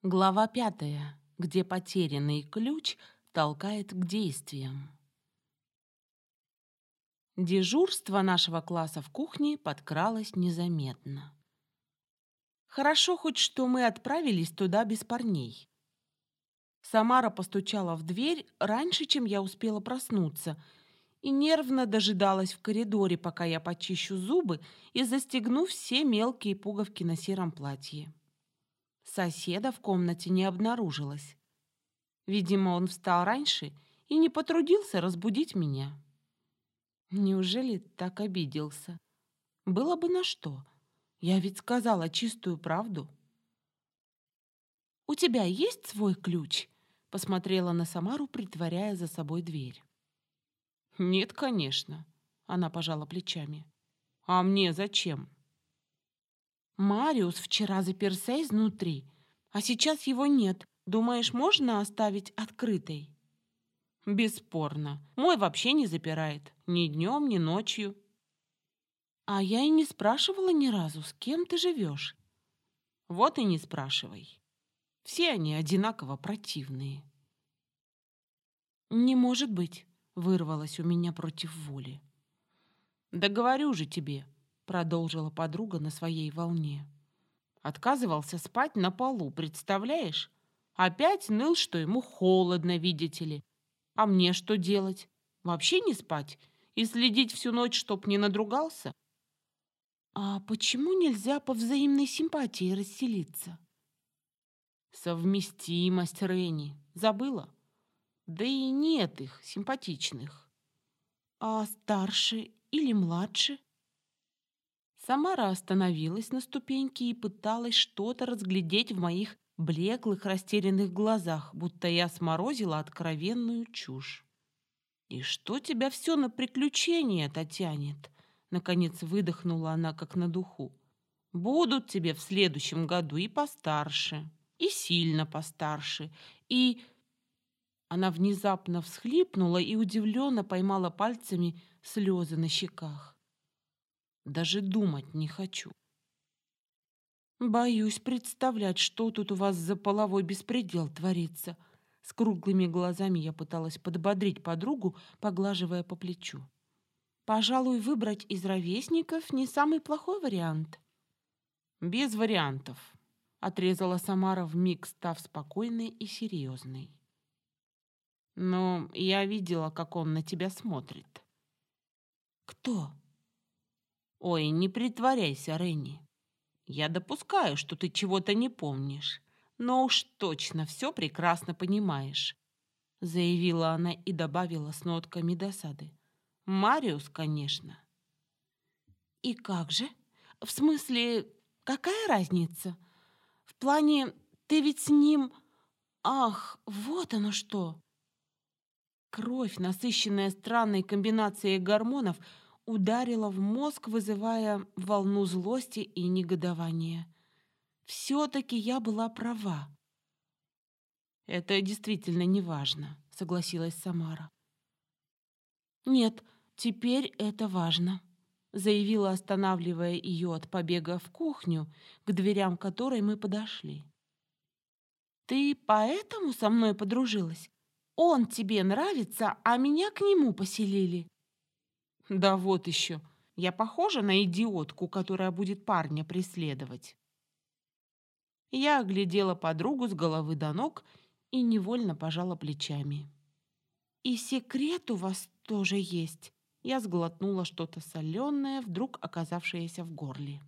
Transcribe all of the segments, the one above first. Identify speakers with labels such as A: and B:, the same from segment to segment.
A: Глава 5, где потерянный ключ толкает к действиям. Дежурство нашего класса в кухне подкралось незаметно. Хорошо хоть, что мы отправились туда без парней. Самара постучала в дверь раньше, чем я успела проснуться, и нервно дожидалась в коридоре, пока я почищу зубы и застегну все мелкие пуговки на сером платье. Соседа в комнате не обнаружилось. Видимо, он встал раньше и не потрудился разбудить меня. Неужели так обиделся? Было бы на что. Я ведь сказала чистую правду. «У тебя есть свой ключ?» Посмотрела на Самару, притворяя за собой дверь. «Нет, конечно», — она пожала плечами. «А мне зачем?» «Мариус вчера заперся изнутри, а сейчас его нет. Думаешь, можно оставить открытой?» «Бесспорно. Мой вообще не запирает. Ни днем, ни ночью». «А я и не спрашивала ни разу, с кем ты живешь». «Вот и не спрашивай. Все они одинаково противные». «Не может быть», — вырвалось у меня против воли. «Да говорю же тебе», — продолжила подруга на своей волне. «Отказывался спать на полу, представляешь? Опять ныл, что ему холодно, видите ли. А мне что делать? Вообще не спать и следить всю ночь, чтоб не надругался?» «А почему нельзя по взаимной симпатии расселиться?» «Совместимость, Ренни. Забыла? Да и нет их, симпатичных». «А старше или младше?» Самара остановилась на ступеньке и пыталась что-то разглядеть в моих блеклых, растерянных глазах, будто я сморозила откровенную чушь. «И что тебя все на приключения-то тянет?» Наконец выдохнула она, как на духу. «Будут тебе в следующем году и постарше, и сильно постарше, и...» Она внезапно всхлипнула и удивленно поймала пальцами слезы на щеках. «Даже думать не хочу». «Боюсь представлять, что тут у вас за половой беспредел творится». С круглыми глазами я пыталась подбодрить подругу, поглаживая по плечу. «Пожалуй, выбрать из ровесников не самый плохой вариант». «Без вариантов», — отрезала Самара, вмиг став спокойной и серьезной. «Но я видела, как он на тебя смотрит». «Кто?» «Ой, не притворяйся, Ренни. Я допускаю, что ты чего-то не помнишь, но уж точно все прекрасно понимаешь», — заявила она и добавила с нотками досады. «Мариус, конечно». «И как же? В смысле, какая разница? В плане, ты ведь с ним... Ах, вот оно что!» Кровь, насыщенная странной комбинацией гормонов, ударила в мозг, вызывая волну злости и негодования. Все-таки я была права. «Это действительно неважно», — согласилась Самара. «Нет, теперь это важно», — заявила, останавливая ее от побега в кухню, к дверям которой мы подошли. «Ты поэтому со мной подружилась? Он тебе нравится, а меня к нему поселили?» «Да вот еще. Я похожа на идиотку, которая будет парня преследовать». Я оглядела подругу с головы до ног и невольно пожала плечами. «И секрет у вас тоже есть?» Я сглотнула что-то соленое, вдруг оказавшееся в горле.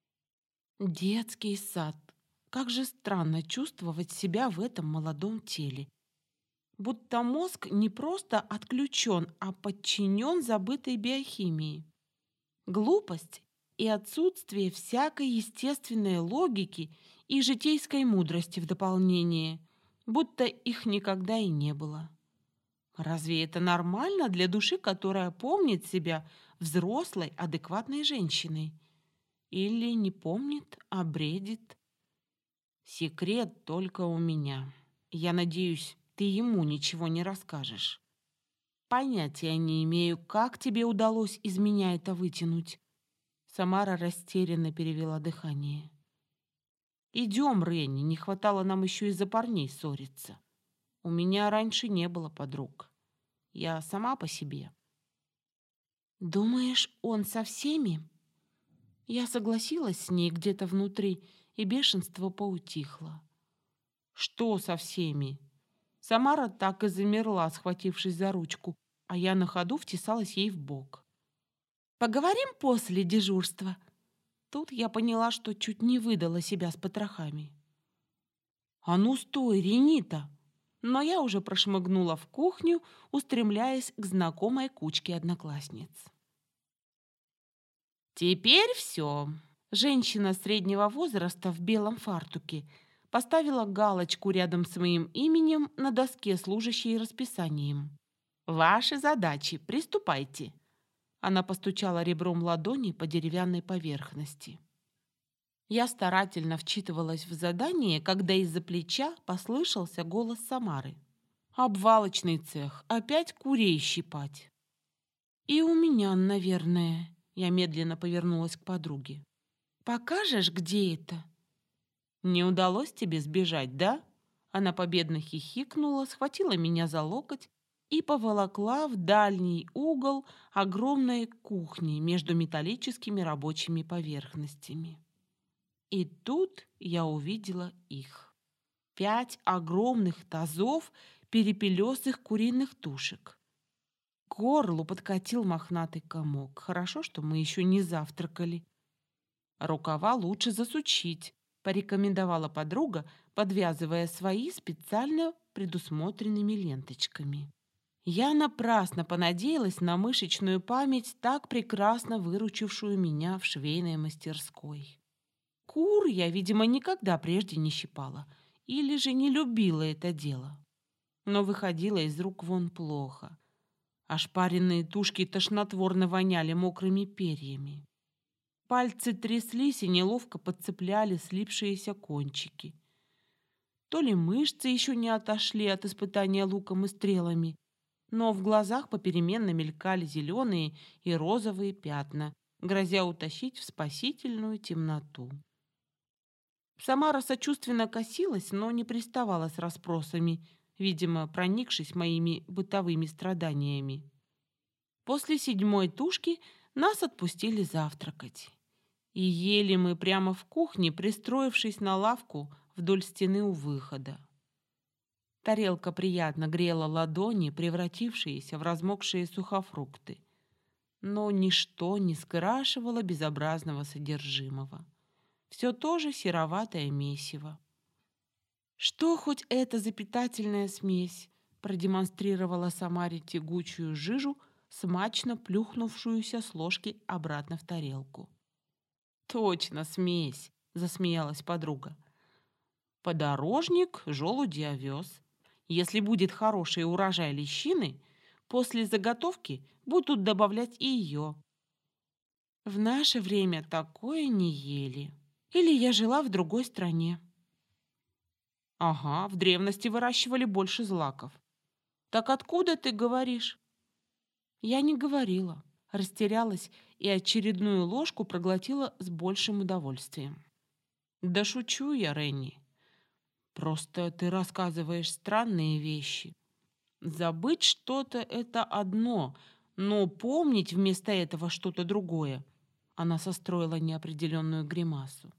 A: Детский сад. Как же странно чувствовать себя в этом молодом теле. Будто мозг не просто отключен, а подчинен забытой биохимии. Глупость и отсутствие всякой естественной логики и житейской мудрости в дополнение, будто их никогда и не было. Разве это нормально для души, которая помнит себя взрослой, адекватной женщиной? Или не помнит, а бредит? Секрет только у меня. Я надеюсь, ты ему ничего не расскажешь. Понятия не имею, как тебе удалось из меня это вытянуть. Самара растерянно перевела дыхание. Идем, Ренни, не хватало нам еще из-за парней ссориться. У меня раньше не было подруг. Я сама по себе. Думаешь, он со всеми? Я согласилась с ней где-то внутри, и бешенство поутихло. Что со всеми? Самара так и замерла, схватившись за ручку, а я на ходу втесалась ей в бок. «Поговорим после дежурства». Тут я поняла, что чуть не выдала себя с потрохами. «А ну стой, Ренита!» Но я уже прошмыгнула в кухню, устремляясь к знакомой кучке одноклассниц. «Теперь все». Женщина среднего возраста в белом фартуке поставила галочку рядом с моим именем на доске, служащей расписанием. «Ваши задачи, приступайте». Она постучала ребром ладони по деревянной поверхности. Я старательно вчитывалась в задание, когда из-за плеча послышался голос Самары. «Обвалочный цех, опять курей щипать». «И у меня, наверное», — я медленно повернулась к подруге. «Покажешь, где это?» «Не удалось тебе сбежать, да?» Она победно хихикнула, схватила меня за локоть и поволокла в дальний угол огромной кухни между металлическими рабочими поверхностями. И тут я увидела их. 5 огромных тазов перепелесых куриных тушек. К горлу подкатил мохнатый комок. Хорошо, что мы еще не завтракали. «Рукава лучше засучить», — порекомендовала подруга, подвязывая свои специально предусмотренными ленточками. Я напрасно понадеялась на мышечную память, так прекрасно выручившую меня в швейной мастерской. Кур я, видимо, никогда прежде не щипала или же не любила это дело. Но выходило из рук вон плохо. Ошпаренные тушки тошнотворно воняли мокрыми перьями. Пальцы тряслись и неловко подцепляли слипшиеся кончики. То ли мышцы еще не отошли от испытания луком и стрелами, но в глазах попеременно мелькали зеленые и розовые пятна, грозя утащить в спасительную темноту. Самара сочувственно косилась, но не приставала с расспросами, видимо, проникшись моими бытовыми страданиями. После 7-й тушки нас отпустили завтракать. И ели мы прямо в кухне, пристроившись на лавку вдоль стены у выхода. Тарелка приятно грела ладони, превратившиеся в размокшие сухофрукты. Но ничто не скрашивало безобразного содержимого. Все то же сероватое месиво. «Что хоть это за питательная смесь?» продемонстрировала Самаре тягучую жижу, смачно плюхнувшуюся с ложки обратно в тарелку. «Точно смесь!» — засмеялась подруга. «Подорожник желуди овес. Если будет хороший урожай лещины, после заготовки будут добавлять и ее. В наше время такое не ели. Или я жила в другой стране». «Ага, в древности выращивали больше злаков. Так откуда ты говоришь?» Я не говорила, растерялась и очередную ложку проглотила с большим удовольствием. «Да шучу я, Ренни. Просто ты рассказываешь странные вещи. Забыть что-то — это одно, но помнить вместо этого что-то другое». Она состроила неопределенную гримасу.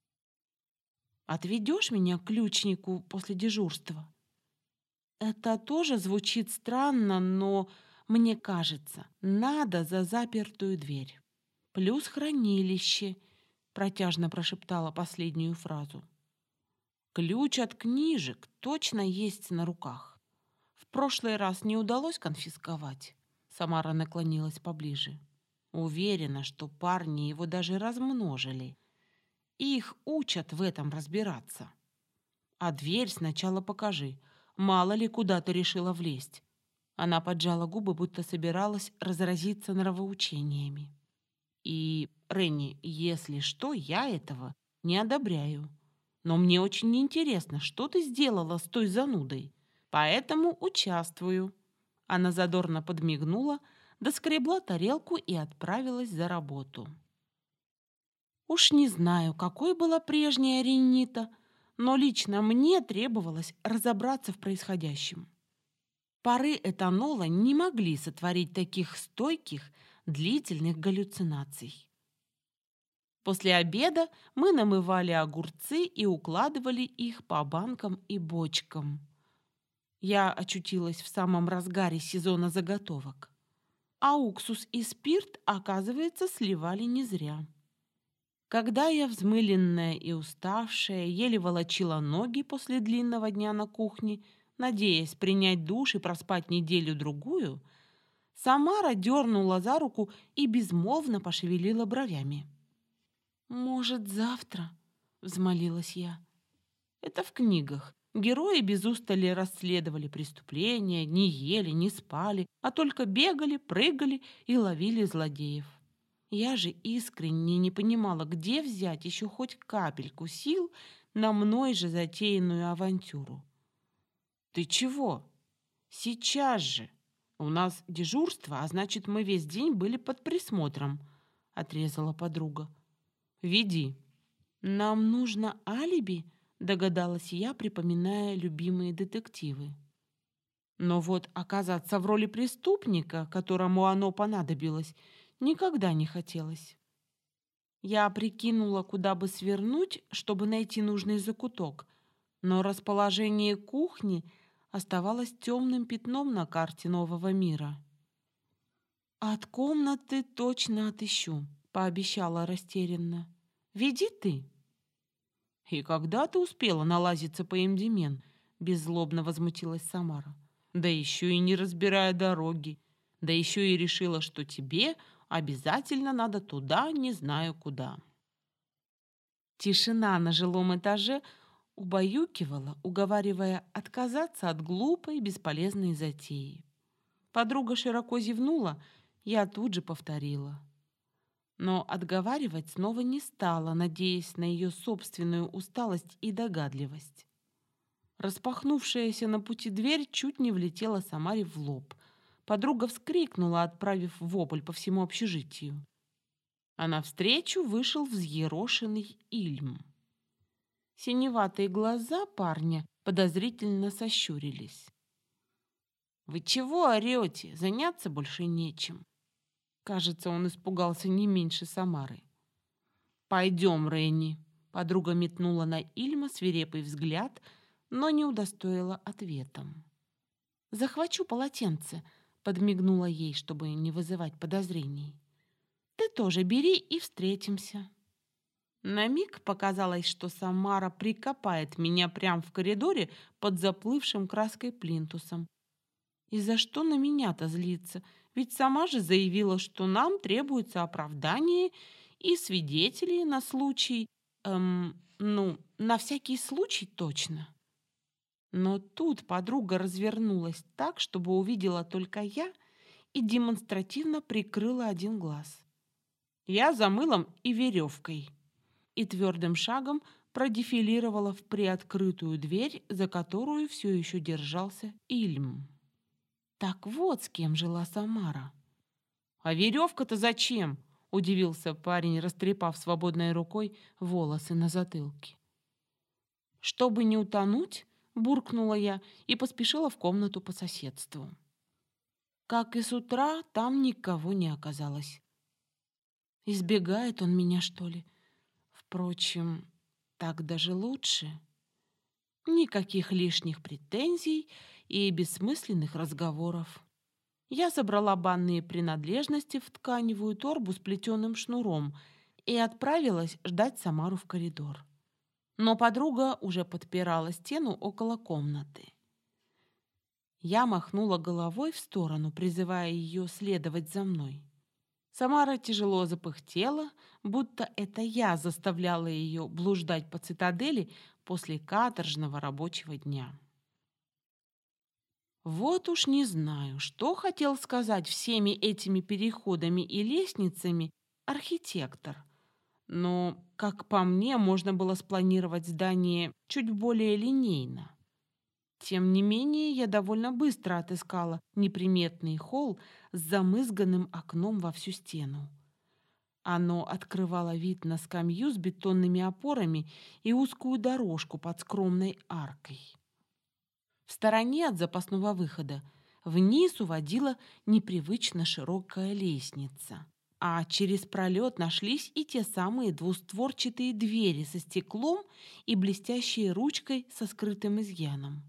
A: «Отведешь меня к ключнику после дежурства?» Это тоже звучит странно, но, мне кажется, надо за запертую дверь. Плюс хранилище, протяжно прошептала последнюю фразу. Ключ от книжек точно есть на руках. В прошлый раз не удалось конфисковать. Самара наклонилась поближе. Уверена, что парни его даже размножили. Их учат в этом разбираться. А дверь сначала покажи. Мало ли, куда ты решила влезть. Она поджала губы, будто собиралась разразиться нравоучениями. И, Ренни, если что, я этого не одобряю. Но мне очень интересно, что ты сделала с той занудой. Поэтому участвую. Она задорно подмигнула, доскребла тарелку и отправилась за работу. Уж не знаю, какой была прежняя Ренита, но лично мне требовалось разобраться в происходящем. Пары этанола не могли сотворить таких стойких, длительных галлюцинаций. После обеда мы намывали огурцы и укладывали их по банкам и бочкам. Я очутилась в самом разгаре сезона заготовок. А уксус и спирт, оказывается, сливали не зря. Когда я, взмыленная и уставшая, еле волочила ноги после длинного дня на кухне, надеясь принять душ и проспать неделю-другую, Самара дернула за руку и безмолвно пошевелила бровями. «Может, завтра?» — взмолилась я. «Это в книгах. Герои без устали расследовали преступления, не ели, не спали, а только бегали, прыгали и ловили злодеев. Я же искренне не понимала, где взять еще хоть капельку сил на мной же затеянную авантюру. «Ты чего? Сейчас же! У нас дежурство, а значит, мы весь день были под присмотром», — отрезала подруга. «Веди». «Нам нужно алиби?» — догадалась я, припоминая любимые детективы. Но вот оказаться в роли преступника, которому оно понадобилось, никогда не хотелось. Я прикинула, куда бы свернуть, чтобы найти нужный закуток, но расположение кухни оставалось темным пятном на карте нового мира. «От комнаты точно отыщу», — пообещала растерянно. «Веди ты». «И когда ты успела налазиться по Эмдимен?» — беззлобно возмутилась Самара. «Да еще и не разбирая дороги. Да еще и решила, что тебе обязательно надо туда, не знаю куда». Тишина на жилом этаже убаюкивала, уговаривая отказаться от глупой, бесполезной затеи. Подруга широко зевнула, я тут же повторила. Но отговаривать снова не стала, надеясь на ее собственную усталость и догадливость. Распахнувшаяся на пути дверь чуть не влетела Самаре в лоб. Подруга вскрикнула, отправив вопль по всему общежитию. А навстречу вышел взъерошенный Ильм. Синеватые глаза парня подозрительно сощурились. «Вы чего орете? Заняться больше нечем». Кажется, он испугался не меньше Самары. «Пойдем, Ренни». Подруга метнула на Ильма свирепый взгляд, но не удостоила ответом. «Захвачу полотенце», — подмигнула ей, чтобы не вызывать подозрений. «Ты тоже бери и встретимся». На миг показалось, что Самара прикопает меня прямо в коридоре под заплывшим краской плинтусом. И за что на меня-то злиться? Ведь сама же заявила, что нам требуется оправдание и свидетели на случай... на всякий случай точно. Но тут подруга развернулась так, чтобы увидела только я, и демонстративно прикрыла один глаз. Я за мылом и веревкой. И твердым шагом продефилировала в приоткрытую дверь, за которую все еще держался Ильм. Так вот с кем жила Самара. «А веревка-то зачем?» — удивился парень, растрепав свободной рукой волосы на затылке. «Чтобы не утонуть», — буркнула я и поспешила в комнату по соседству. Как и с утра, там никого не оказалось. Избегает он меня, что ли? Впрочем, так даже лучше. Никаких лишних претензий и бессмысленных разговоров. Я собрала банные принадлежности в тканевую торбу с плетеным шнуром и отправилась ждать Самару в коридор. Но подруга уже подпирала стену около комнаты. Я махнула головой в сторону, призывая ее следовать за мной. Самара тяжело запыхтела, будто это я заставляла ее блуждать по цитадели после каторжного рабочего дня. Вот уж не знаю, что хотел сказать всеми этими переходами и лестницами архитектор. Но, как по мне, можно было спланировать здание чуть более линейно. Тем не менее, я довольно быстро отыскала неприметный холл с замызганным окном во всю стену. Оно открывало вид на скамью с бетонными опорами и узкую дорожку под скромной аркой. В стороне от запасного выхода вниз уводила непривычно широкая лестница, а через пролет нашлись и те самые двустворчатые двери со стеклом и блестящей ручкой со скрытым изъяном.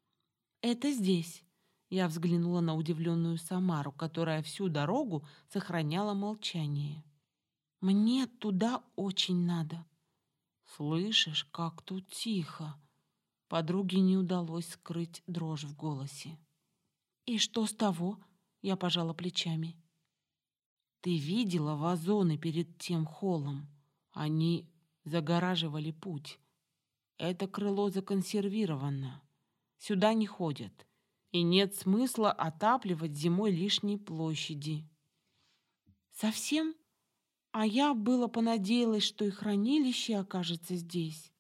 A: «Это здесь», — я взглянула на удивленную Самару, которая всю дорогу сохраняла молчание. «Мне туда очень надо». «Слышишь, как тут тихо?» Подруге не удалось скрыть дрожь в голосе. «И что с того?» — я пожала плечами. «Ты видела вазоны перед тем холлом? Они загораживали путь. Это крыло законсервировано. Сюда не ходят. И нет смысла отапливать зимой лишние площади». «Совсем? А я было понадеялась, что и хранилище окажется здесь».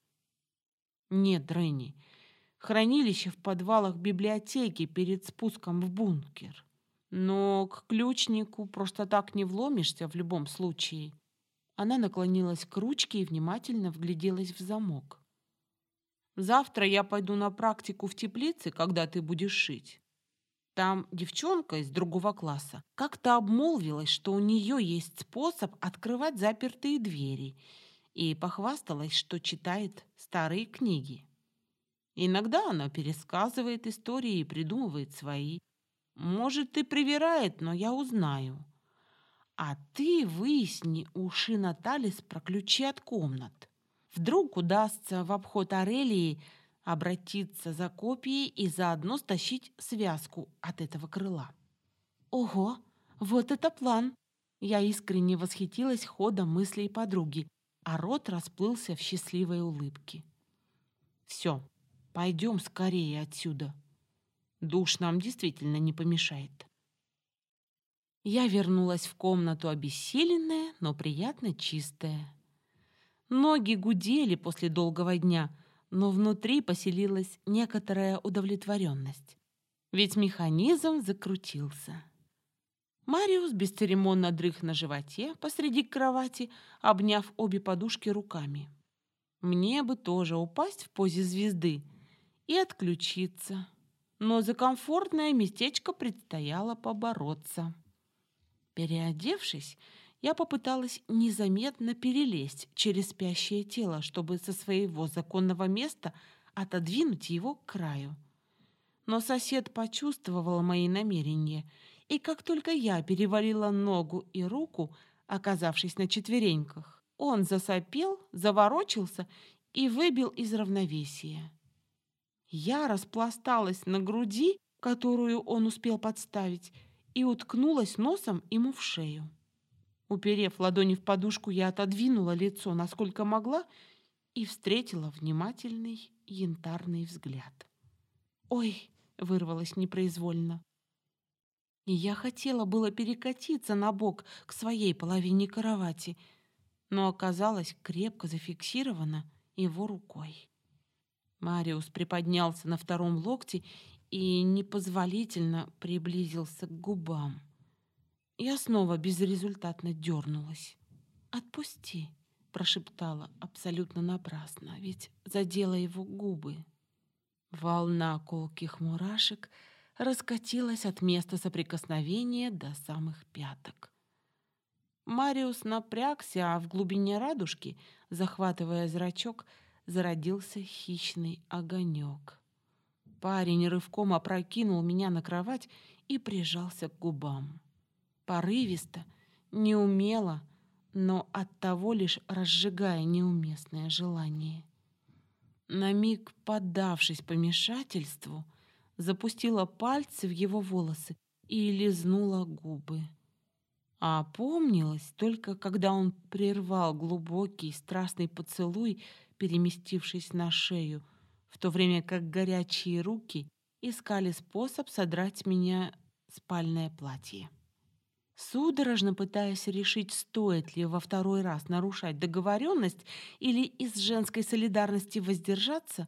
A: «Нет, Ренни, хранилище в подвалах библиотеки перед спуском в бункер. Но к ключнику просто так не вломишься в любом случае». Она наклонилась к ручке и внимательно вгляделась в замок. «Завтра я пойду на практику в теплице, когда ты будешь шить. Там девчонка из другого класса как-то обмолвилась, что у нее есть способ открывать запертые двери, и похвасталась, что читает старые книги. Иногда она пересказывает истории и придумывает свои. Может, и привирает, но я узнаю. А ты выясни у Шина Талис про ключи от комнат. Вдруг удастся в обход Арелии обратиться за копией и заодно стащить связку от этого крыла». «Ого, вот это план!» Я искренне восхитилась ходом мыслей подруги, а рот расплылся в счастливой улыбке. «Все, пойдем скорее отсюда. Душ нам действительно не помешает». Я вернулась в комнату обессиленная, но приятно чистая. Ноги гудели после долгого дня, но внутри поселилась некоторая удовлетворенность. Ведь механизм закрутился. Мариус бесцеремонно дрых на животе посреди кровати, обняв обе подушки руками. Мне бы тоже упасть в позе звезды и отключиться, но за комфортное местечко предстояло побороться. Переодевшись, я попыталась незаметно перелезть через спящее тело, чтобы со своего законного места отодвинуть его к краю. Но сосед почувствовал мои намерения, и как только я перевалила ногу и руку, оказавшись на четвереньках, он засопел, заворочился и выбил из равновесия. Я распласталась на груди, которую он успел подставить, и уткнулась носом ему в шею. Уперев ладони в подушку, я отодвинула лицо, насколько могла, и встретила внимательный янтарный взгляд. «Ой!» — вырвалось непроизвольно. И я хотела было перекатиться на бок к своей половине кровати, но оказалась крепко зафиксирована его рукой. Мариус приподнялся на втором локте и непозволительно приблизился к губам. Я снова безрезультатно дернулась. «Отпусти», — прошептала абсолютно напрасно, ведь задела его губы. Волна колких мурашек раскатилась от места соприкосновения до самых пяток. Мариус напрягся, а в глубине радужки, захватывая зрачок, зародился хищный огонек. Парень рывком опрокинул меня на кровать и прижался к губам. Порывисто, неумело, но оттого лишь разжигая неуместное желание. На миг поддавшись помешательству, запустила пальцы в его волосы и лизнула губы. А опомнилась только, когда он прервал глубокий страстный поцелуй, переместившись на шею, в то время как горячие руки искали способ содрать с меня спальное платье. Судорожно пытаясь решить, стоит ли во второй раз нарушать договоренность или из женской солидарности воздержаться,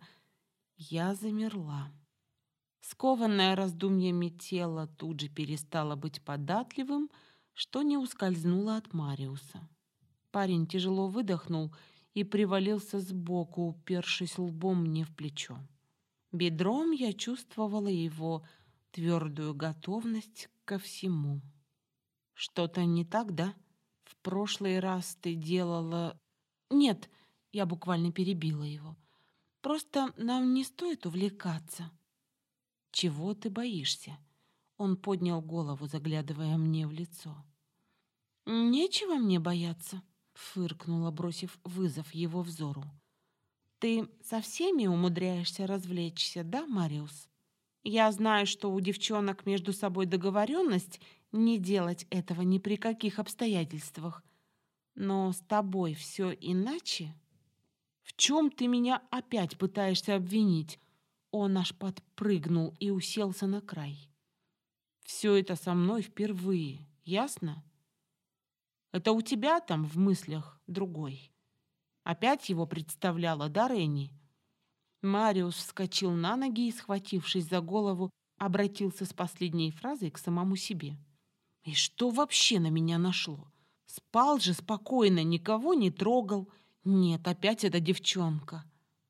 A: я замерла. Скованное раздумьями тело тут же перестало быть податливым, что не ускользнуло от Мариуса. Парень тяжело выдохнул и привалился сбоку, упершись лбом мне в плечо. Бедром я чувствовала его твердую готовность ко всему. «Что-то не так, да? В прошлый раз ты делала...» «Нет», — я буквально перебила его. «Просто нам не стоит увлекаться». «Чего ты боишься?» Он поднял голову, заглядывая мне в лицо. «Нечего мне бояться», — фыркнула, бросив вызов его взору. «Ты со всеми умудряешься развлечься, да, Мариус? Я знаю, что у девчонок между собой договоренность не делать этого ни при каких обстоятельствах. Но с тобой все иначе. В чем ты меня опять пытаешься обвинить?» Он аж подпрыгнул и уселся на край. «Все это со мной впервые, ясно? Это у тебя там в мыслях другой. Опять его представляла, да, Ренни?» Мариус вскочил на ноги и, схватившись за голову, обратился с последней фразой к самому себе. «И что вообще на меня нашло? Спал же спокойно, никого не трогал. Нет, опять эта девчонка».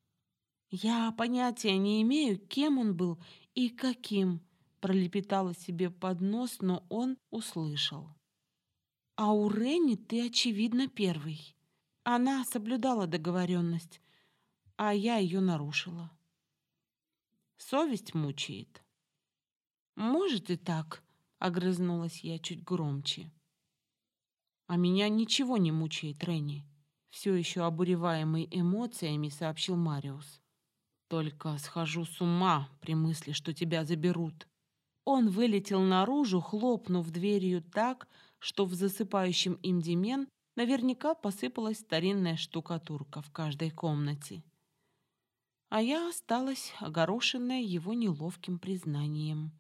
A: «Я понятия не имею, кем он был и каким», пролепетала себе под нос, но он услышал. «А у Ренни ты, очевидно, первый. Она соблюдала договоренность, а я ее нарушила. Совесть мучает». «Может и так», — огрызнулась я чуть громче. «А меня ничего не мучает, Ренни», — все еще обуреваемый эмоциями сообщил Мариус. «Только схожу с ума при мысли, что тебя заберут». Он вылетел наружу, хлопнув дверью так, что в засыпающем им Димен наверняка посыпалась старинная штукатурка в каждой комнате. А я осталась огорошенная его неловким признанием.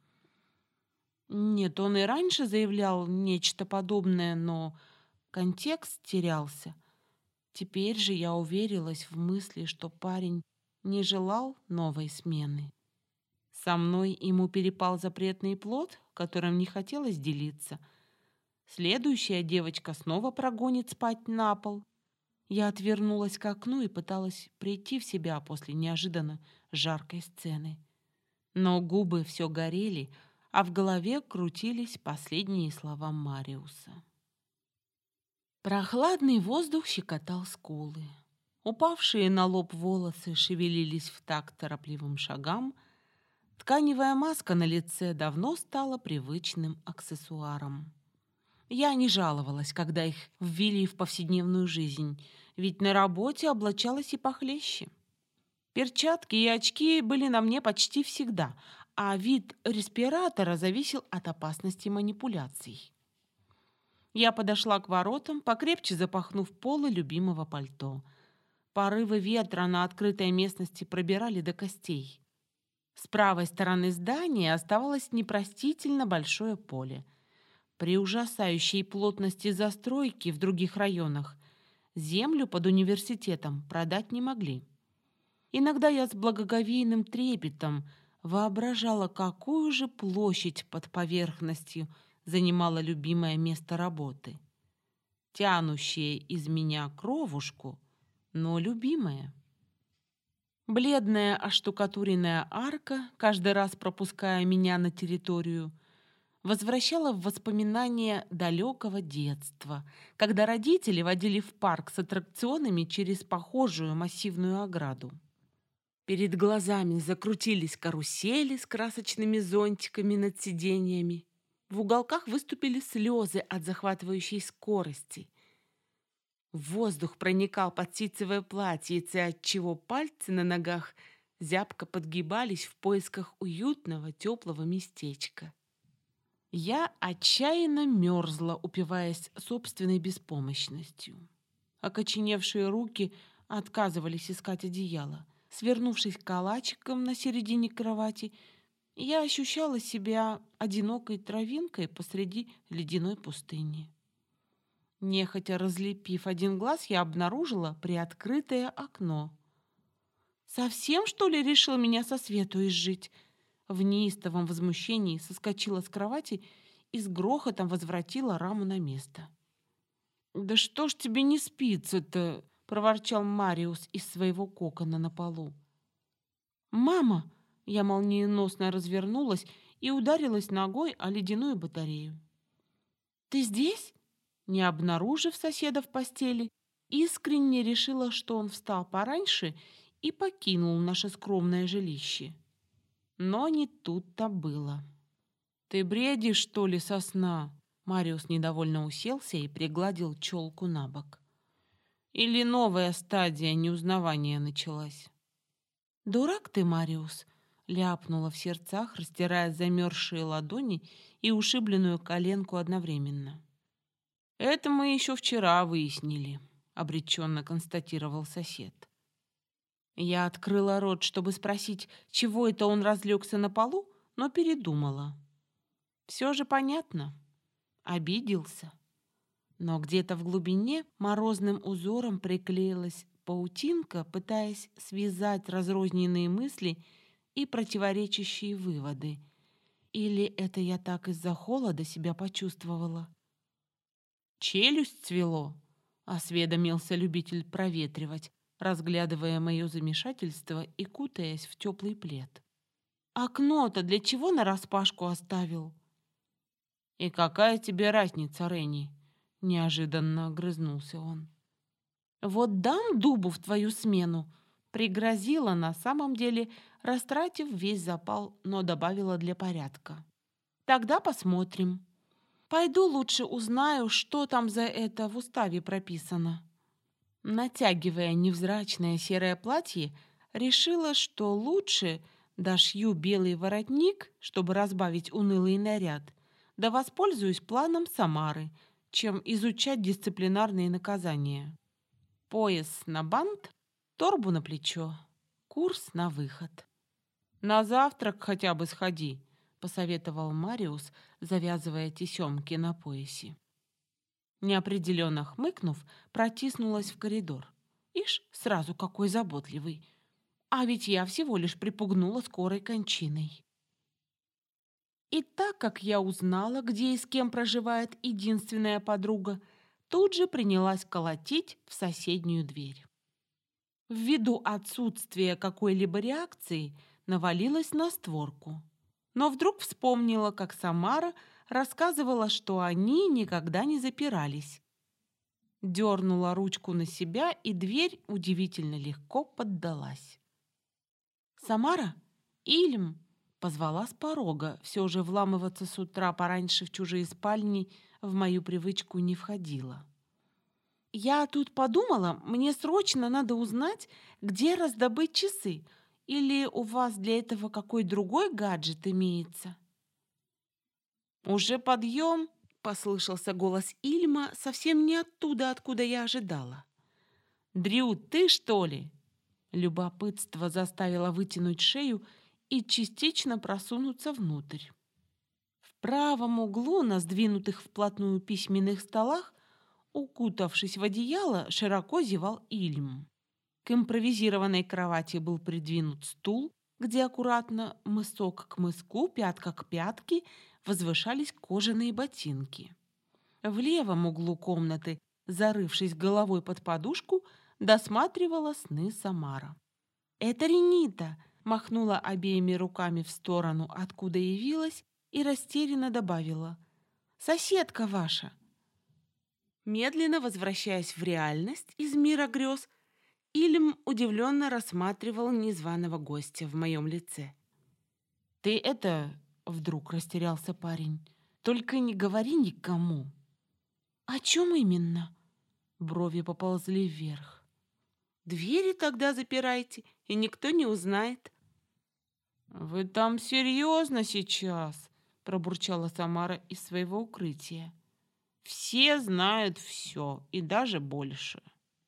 A: Нет, он и раньше заявлял нечто подобное, но контекст терялся. Теперь же я уверилась в мысли, что парень не желал новой смены. Со мной ему перепал запретный плод, которым не хотелось делиться. Следующая девочка снова прогонит спать на пол. Я отвернулась к окну и пыталась прийти в себя после неожиданно жаркой сцены. Но губы все горели, а в голове крутились последние слова Мариуса. Прохладный воздух щекотал скулы. Упавшие на лоб волосы шевелились в такт торопливым шагам. Тканевая маска на лице давно стала привычным аксессуаром. Я не жаловалась, когда их ввели в повседневную жизнь, ведь на работе облачалась и похлеще. Перчатки и очки были на мне почти всегда, а вид респиратора зависел от опасности манипуляций. Я подошла к воротам, покрепче запахнув полы любимого пальто. Порывы ветра на открытой местности пробирали до костей. С правой стороны здания оставалось непростительно большое поле. При ужасающей плотности застройки в других районах землю под университетом продать не могли. Иногда я с благоговейным трепетом воображала, какую же площадь под поверхностью занимало любимое место работы. Тянущее из меня кровушку, но любимое. Бледная оштукатуренная арка, каждый раз пропуская меня на территорию, возвращала в воспоминания далекого детства, когда родители водили в парк с аттракционами через похожую массивную ограду. Перед глазами закрутились карусели с красочными зонтиками над сиденьями. В уголках выступили слезы от захватывающей скорости. В воздух проникал под ситцевое платьице, отчего пальцы на ногах зябко подгибались в поисках уютного теплого местечка. Я отчаянно мерзла, упиваясь собственной беспомощностью. Окоченевшие руки отказывались искать одеяло. Свернувшись калачиком на середине кровати, я ощущала себя одинокой травинкой посреди ледяной пустыни. Нехотя разлепив один глаз, я обнаружила приоткрытое окно. «Совсем, что ли, решил меня со свету изжить?» В неистовом возмущении соскочила с кровати и с грохотом возвратила раму на место. «Да что ж тебе не спится-то?» — проворчал Мариус из своего кокона на полу. «Мама!» — я молниеносно развернулась и ударилась ногой о ледяную батарею. «Ты здесь?» Не обнаружив соседа в постели, искренне решила, что он встал пораньше и покинул наше скромное жилище. Но не тут-то было. «Ты бредишь, что ли, со сна?» Мариус недовольно уселся и пригладил челку на бок. «Или новая стадия неузнавания началась?» «Дурак ты, Мариус!» — ляпнула в сердцах, растирая замерзшие ладони и ушибленную коленку одновременно. «Это мы еще вчера выяснили», — обреченно констатировал сосед. Я открыла рот, чтобы спросить, чего это он разлегся на полу, но передумала. Все же понятно. Обиделся. Но где-то в глубине морозным узором приклеилась паутинка, пытаясь связать разрозненные мысли и противоречащие выводы. Или это я так из-за холода себя почувствовала? «Челюсть свело», — осведомился любитель проветривать, разглядывая мое замешательство и кутаясь в теплый плед. «Окно-то для чего нараспашку оставил?» «И какая тебе разница, Ренни?» — неожиданно огрызнулся он. «Вот дам дубу в твою смену», — пригрозила на самом деле, растратив весь запал, но добавила для порядка. «Тогда посмотрим». Пойду лучше узнаю, что там за это в уставе прописано. Натягивая невзрачное серое платье, решила, что лучше дошью белый воротник, чтобы разбавить унылый наряд, да воспользуюсь планом Самары, чем изучать дисциплинарные наказания. Пояс на бант, торбу на плечо, курс на выход. «На завтрак хотя бы сходи», — посоветовал Мариус, завязывая тесемки на поясе. Неопределенно хмыкнув, протиснулась в коридор. Ишь, сразу какой заботливый. А ведь я всего лишь припугнула скорой кончиной. И так как я узнала, где и с кем проживает единственная подруга, тут же принялась колотить в соседнюю дверь. Ввиду отсутствия какой-либо реакции навалилась на створку. Но вдруг вспомнила, как Самара рассказывала, что они никогда не запирались. Дернула ручку на себя, и дверь удивительно легко поддалась. «Самара? Ильм!» — позвала с порога. Все же вламываться с утра пораньше в чужие спальни в мою привычку не входило. «Я тут подумала, мне срочно надо узнать, где раздобыть часы. Или у вас для этого какой другой гаджет имеется?» «Уже подъем?» — послышался голос Ильма совсем не оттуда, откуда я ожидала. «Дрю, ты что ли?» Любопытство заставило вытянуть шею и частично просунуться внутрь. В правом углу на сдвинутых вплотную письменных столах, укутавшись в одеяло, широко зевал Ильм. К импровизированной кровати был придвинут стул, где аккуратно мысок к мыску, пятка к пятке возвышались кожаные ботинки. В левом углу комнаты, зарывшись головой под подушку, досматривала сны Самара. «Это Ренита!» — махнула обеими руками в сторону, откуда явилась, и растерянно добавила. «Соседка ваша!» Медленно возвращаясь в реальность из мира грез, Ильм удивленно рассматривал незваного гостя в моем лице. «Ты это...» — вдруг растерялся парень. «Только не говори никому». «О чем именно?» Брови поползли вверх. «Двери тогда запирайте, и никто не узнает». «Вы там серьезно сейчас?» — пробурчала Самара из своего укрытия. «Все знают все, и даже больше».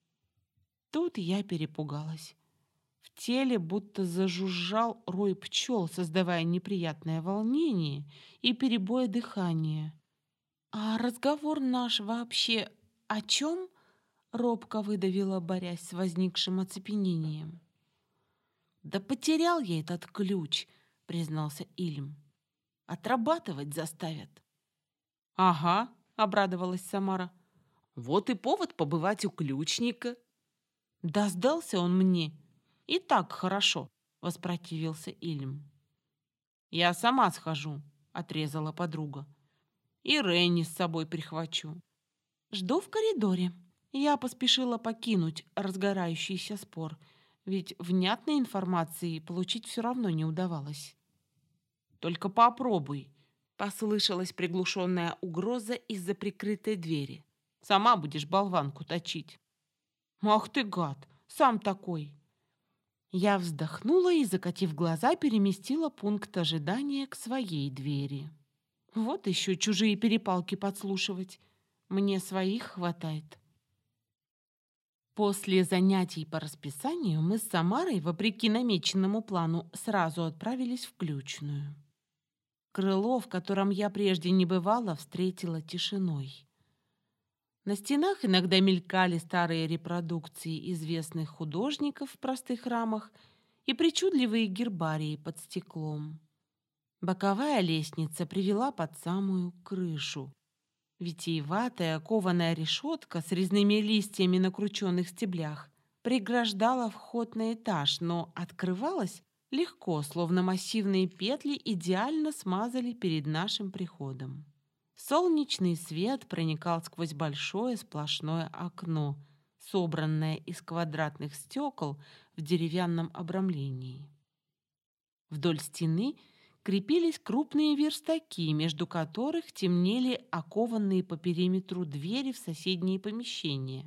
A: Тут я перепугалась. В теле будто зажужжал рой пчел, создавая неприятное волнение и перебои дыхания. «А разговор наш вообще о чем?» — робко выдавила, борясь с возникшим оцепенением. «Да потерял я этот ключ», — признался Ильм. «Отрабатывать заставят». «Ага», — обрадовалась Самара.
B: Вот и повод побывать у ключника.
A: Да сдался он мне. И так хорошо, воспротивился Ильм. Я сама схожу, отрезала подруга. И Ренни с собой прихвачу. Жду в коридоре. Я поспешила покинуть разгорающийся спор, ведь внятной информации получить все равно не удавалось. «Только попробуй», — послышалась приглушенная угроза из-за прикрытой двери. «Сама будешь болванку точить». «Ах ты гад! Сам такой!» Я вздохнула и, закатив глаза, переместила пункт ожидания к своей двери. Вот еще чужие перепалки подслушивать. Мне своих хватает. После занятий по расписанию мы с Самарой, вопреки намеченному плану, сразу отправились в Ключную. Крыло, в котором я прежде не бывала, встретила тишиной. На стенах иногда мелькали старые репродукции известных художников в простых рамах и причудливые гербарии под стеклом. Боковая лестница привела под самую крышу. Витиеватая кованая решетка с резными листьями на крученных стеблях преграждала вход на этаж, но открывалась легко, словно массивные петли идеально смазали перед нашим приходом. Солнечный свет проникал сквозь большое сплошное окно, собранное из квадратных стекол в деревянном обрамлении. Вдоль стены крепились крупные верстаки, между которых темнели окованные по периметру двери в соседние помещения.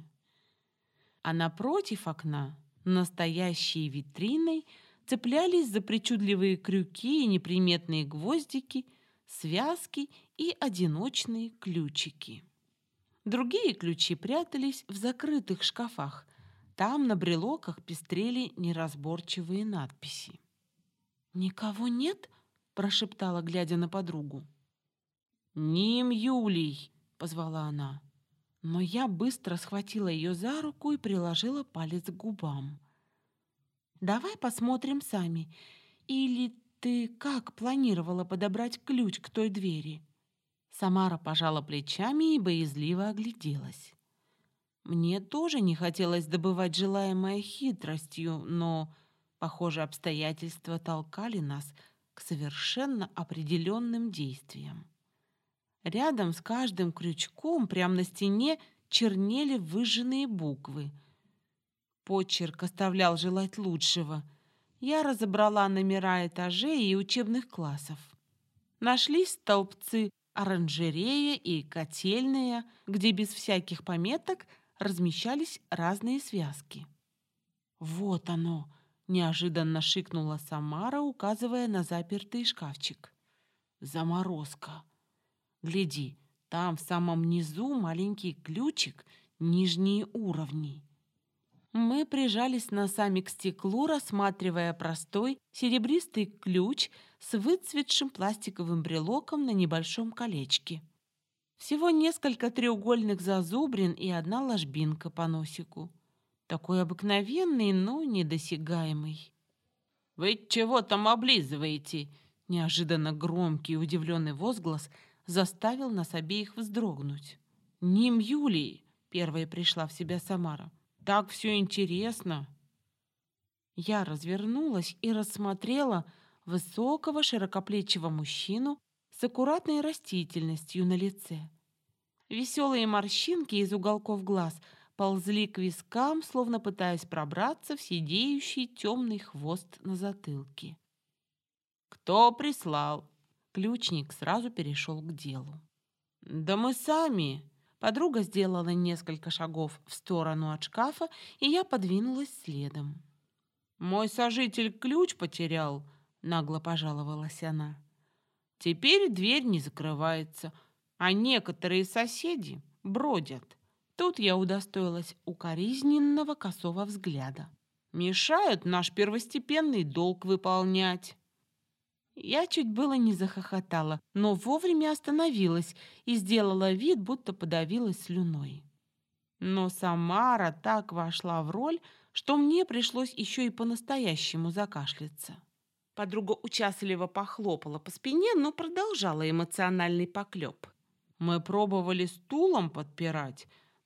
A: А напротив окна, настоящие витриной, цеплялись за причудливые крюки и неприметные гвоздики, связки и одиночные ключики. Другие ключи прятались в закрытых шкафах. Там на брелоках пестрели неразборчивые надписи. «Никого нет?» – прошептала, глядя на подругу. «Ним Юлий!» – позвала она. Но я быстро схватила ее за руку и приложила палец к губам. «Давай посмотрим сами. Или ты как планировала подобрать ключ к той двери?» Самара пожала плечами и боязливо огляделась. Мне тоже не хотелось добывать желаемое хитростью, но, похоже, обстоятельства толкали нас к совершенно определенным действиям. Рядом с каждым крючком прямо на стене чернели выжженные буквы. Почерк оставлял желать лучшего. Я разобрала номера этажей и учебных классов. Нашлись столбцы оранжерея и котельная, где без всяких пометок размещались разные связки. «Вот оно!» — неожиданно шикнула Самара, указывая на запертый шкафчик. «Заморозка! Гляди, там в самом низу маленький ключик, нижние уровни». Мы прижались носами к стеклу, рассматривая простой серебристый ключ с выцветшим пластиковым брелоком на небольшом колечке. Всего несколько треугольных зазубрин и одна ложбинка по носику. Такой обыкновенный, но недосягаемый. «Вы чего там облизываете?» Неожиданно громкий и удивленный возглас заставил нас обеих вздрогнуть. «Ним Юлии!» — первая пришла в себя Самара. «Так все интересно!» Я развернулась и рассмотрела высокого широкоплечего мужчину с аккуратной растительностью на лице. Веселые морщинки из уголков глаз ползли к вискам, словно пытаясь пробраться в сидеющий темный хвост на затылке. «Кто прислал?» Ключник сразу перешел к делу. «Да мы сами!» Подруга сделала несколько шагов в сторону от шкафа, и я подвинулась следом. «Мой сожитель ключ потерял», — нагло пожаловалась она. «Теперь дверь не закрывается, а некоторые соседи бродят». Тут я удостоилась укоризненного косого взгляда. «Мешают наш первостепенный долг выполнять». Я чуть было не захохотала, но вовремя остановилась и сделала вид, будто подавилась слюной. Но Самара так вошла в роль, что мне пришлось еще и по-настоящему закашляться. Подруга участливо похлопала по спине, но продолжала эмоциональный поклеп. Мы пробовали стулом подпирать,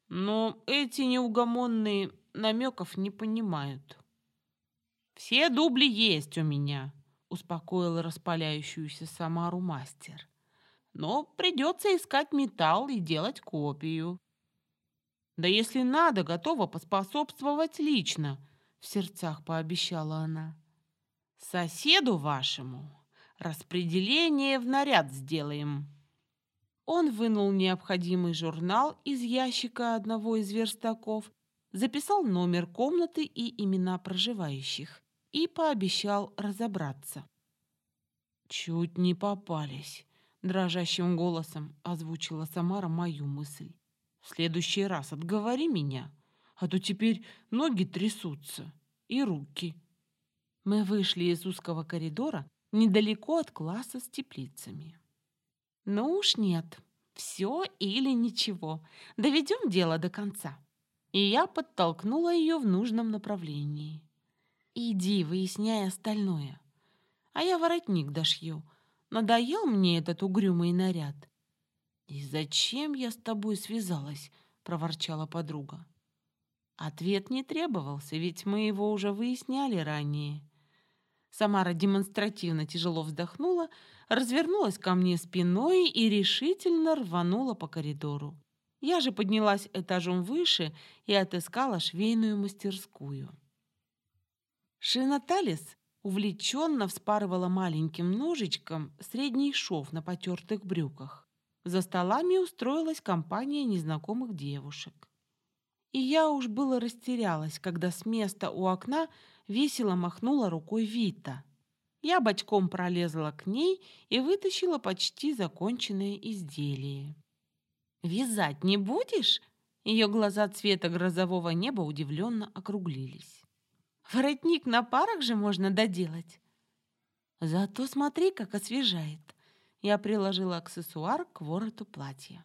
A: Но эти неугомонные намеков не понимают. «Все дубли есть у меня», — успокоил распаляющуюся Самару мастер. «Но придется искать металл и делать копию». «Да если надо, готова поспособствовать лично», — в сердцах пообещала она. «Соседу вашему распределение в наряд сделаем». Он вынул необходимый журнал из ящика одного из верстаков, записал номер комнаты и имена проживающих и пообещал разобраться. «Чуть не попались», — дрожащим голосом озвучила Самара мою мысль. «В следующий раз отговори меня, а то теперь ноги трясутся и руки». Мы вышли из узкого коридора недалеко от класса с теплицами. «Ну уж нет, все или ничего. Доведем дело до конца». И я подтолкнула ее в нужном направлении. «Иди, выясняй остальное. А я воротник дошью. Надоел мне этот угрюмый наряд». «И зачем я с тобой связалась?» — проворчала подруга. Ответ не требовался, ведь мы его уже выясняли ранее. Самара демонстративно тяжело вздохнула, развернулась ко мне спиной и решительно рванула по коридору. Я же поднялась этажом выше и отыскала швейную мастерскую. Шина Талис увлеченно вспарывала маленьким ножичком средний шов на потертых брюках. За столами устроилась компания незнакомых девушек. И я уж было растерялась, когда с места у окна весело махнула рукой Вита. Я бочком пролезла к ней и вытащила почти законченное изделие. «Вязать не будешь?» Ее глаза цвета грозового неба удивленно округлились. «Воротник на парах же можно доделать». «Зато смотри, как освежает». Я приложила аксессуар к вороту платья.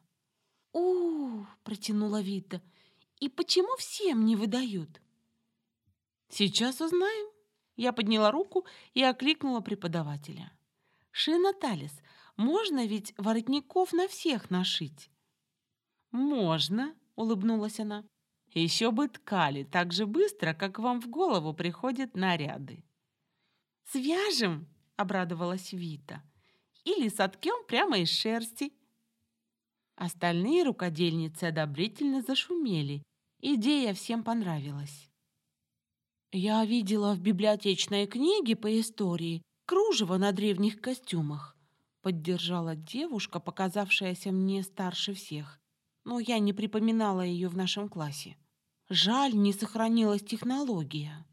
A: Протянула Вита. «И почему всем не выдают?» «Сейчас узнаем». Я подняла руку и окликнула преподавателя. «Шина Талис, можно ведь воротников на всех нашить?» «Можно», — улыбнулась она. «Еще бы ткали так же быстро, как вам в голову приходят наряды». «Свяжем», — обрадовалась Вита. «Или соткем прямо из шерсти». Остальные рукодельницы одобрительно зашумели. Идея всем понравилась. «Я видела в библиотечной книге по истории кружево на древних костюмах», — поддержала девушка, показавшаяся мне старше всех. Но я не припоминала ее в нашем классе. Жаль, не сохранилась технология.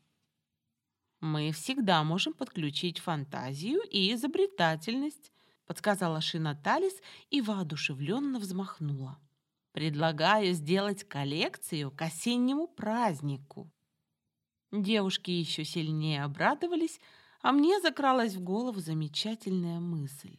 A: «Мы всегда можем подключить фантазию и изобретательность», — подсказала Шина Талис и воодушевленно взмахнула. «Предлагаю сделать коллекцию к осеннему празднику». Девушки еще сильнее обрадовались, а мне закралась в голову замечательная мысль.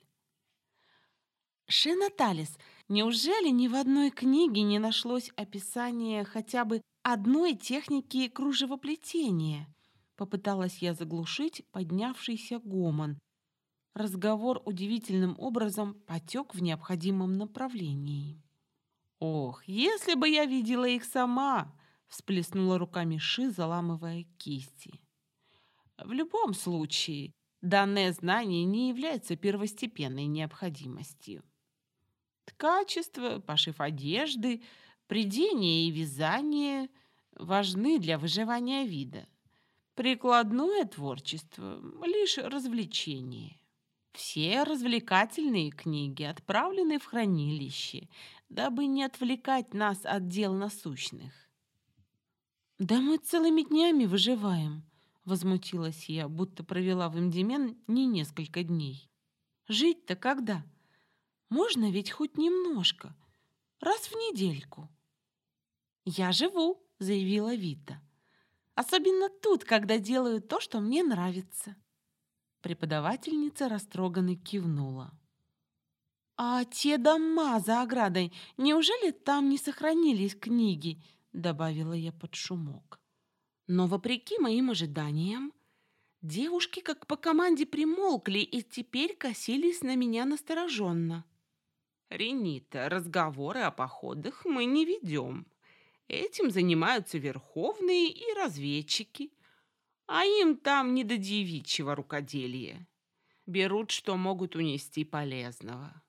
A: «Шина Талис, неужели ни в одной книге не нашлось описания хотя бы одной техники кружевоплетения?» Попыталась я заглушить поднявшийся гомон. Разговор удивительным образом потек в необходимом направлении. «Ох, если бы я видела их сама!» — всплеснула руками Ши, заламывая кисти. «В любом случае, данное знание не является первостепенной необходимостью. Ткачество, пошив одежды, прядение и вязание важны для выживания вида. Прикладное творчество — лишь развлечение. Все развлекательные книги отправлены в хранилище, дабы не отвлекать нас от дел насущных». «Да мы целыми днями выживаем», — возмутилась я, будто провела в Индимен не несколько дней. «Жить-то когда? Можно ведь хоть немножко, раз в недельку». «Я живу», — заявила Вита. «Особенно тут, когда делаю то, что мне нравится». Преподавательница растроганно кивнула. «А те дома за оградой, неужели там не сохранились книги?» — добавила я под шумок. Но, вопреки моим ожиданиям, девушки как по команде примолкли и теперь косились на меня настороженно.
B: «Ренита, разговоры о походах мы не ведем. Этим занимаются верховные и разведчики, а им там не до девичьего рукоделия. Берут, что могут унести полезного.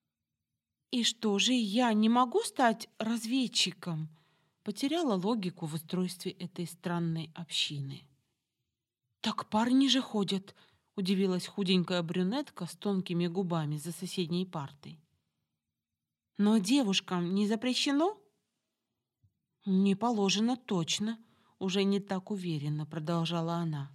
A: И что же, я не могу стать разведчиком? Потеряла логику в устройстве этой странной общины. Так парни же ходят, удивилась худенькая брюнетка с тонкими губами за соседней партой. Но девушкам не запрещено? Не положено точно, уже не так уверенно продолжала она.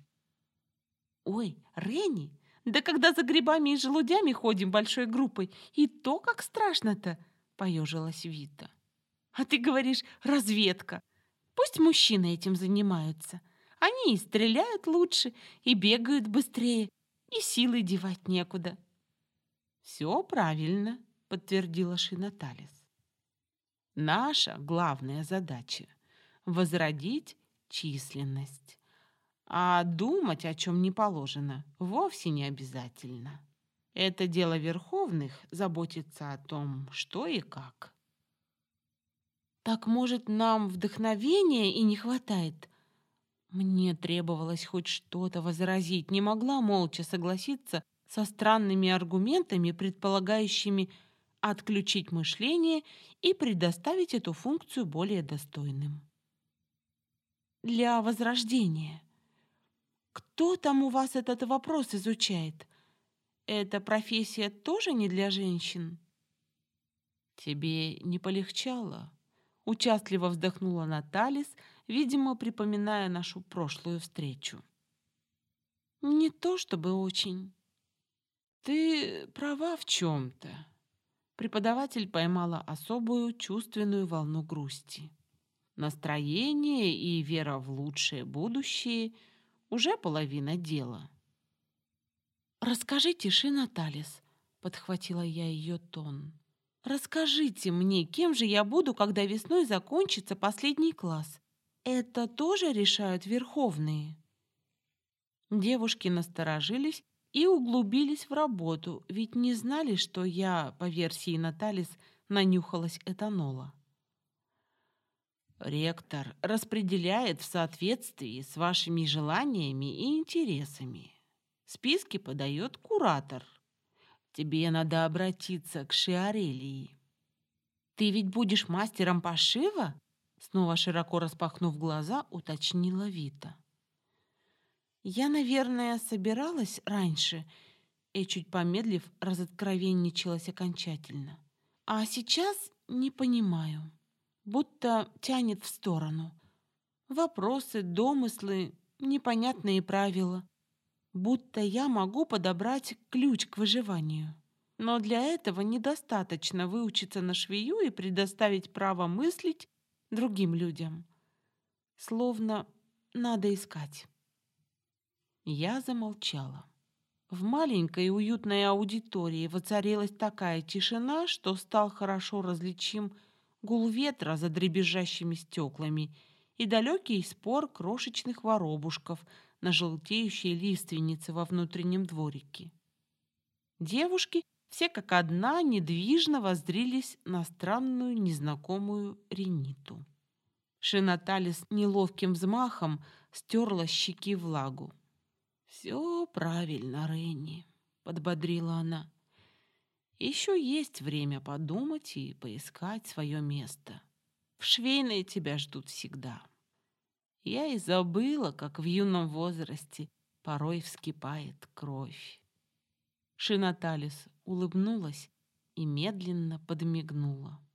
A: Ой, Ренни, да когда за грибами и желудями ходим большой группой, и то как страшно-то, поежилась Вита. А ты говоришь разведка. Пусть мужчины этим занимаются. Они и стреляют лучше, и бегают быстрее, и силы девать некуда. Все правильно, подтвердила Шинаталис. Наша главная задача — возродить численность. А думать, о чем не положено, вовсе не обязательно. Это дело верховных заботиться о том, что и как. Так, может, нам вдохновения и не хватает? Мне требовалось хоть что-то возразить, не могла молча согласиться со странными аргументами, предполагающими отключить мышление и предоставить эту функцию более достойным. Для возрождения. Кто там у вас этот вопрос изучает? Эта профессия тоже не для женщин? Тебе не полегчало? Участливо вздохнула Наталис, видимо, припоминая нашу прошлую встречу. Не то чтобы очень. Ты права в чем-то. Преподаватель поймала особую чувственную волну грусти. Настроение и вера в лучшее будущее уже половина дела. «Расскажите, Шинаталис», — подхватила я ее тон. «Расскажите мне, кем же я буду, когда весной закончится последний класс? Это тоже решают верховные?» Девушки насторожились и углубились в работу, ведь не знали, что я, по версии Наталис, нанюхалась этанола. Ректор распределяет в соответствии с вашими желаниями и интересами. Списки подает куратор. Тебе надо обратиться к Шиарелии. Ты ведь будешь мастером пошива? Снова широко распахнув глаза, уточнила Вита. Я, наверное, собиралась раньше и, чуть помедлив, разоткровенничалась окончательно. А сейчас не понимаю, будто тянет в сторону. Вопросы, домыслы, непонятные правила. Будто я могу подобрать ключ к выживанию. Но для этого недостаточно выучиться на швею и предоставить право мыслить другим людям. Словно надо искать. Я замолчала. В маленькой уютной аудитории воцарилась такая тишина, что стал хорошо различим гул ветра за дребезжащими стеклами и далекий спор крошечных воробушков на желтеющей лиственнице во внутреннем дворике. Девушки все как одна недвижно воззрились на странную незнакомую Рениту. Шинаталис неловким взмахом стерла с щеки влагу. «Все правильно, Ренни», — подбодрила она. «Еще есть время подумать и поискать свое место. В швейной тебя ждут всегда». Я и забыла, как в юном возрасте порой вскипает кровь. Шинаталис улыбнулась и медленно подмигнула.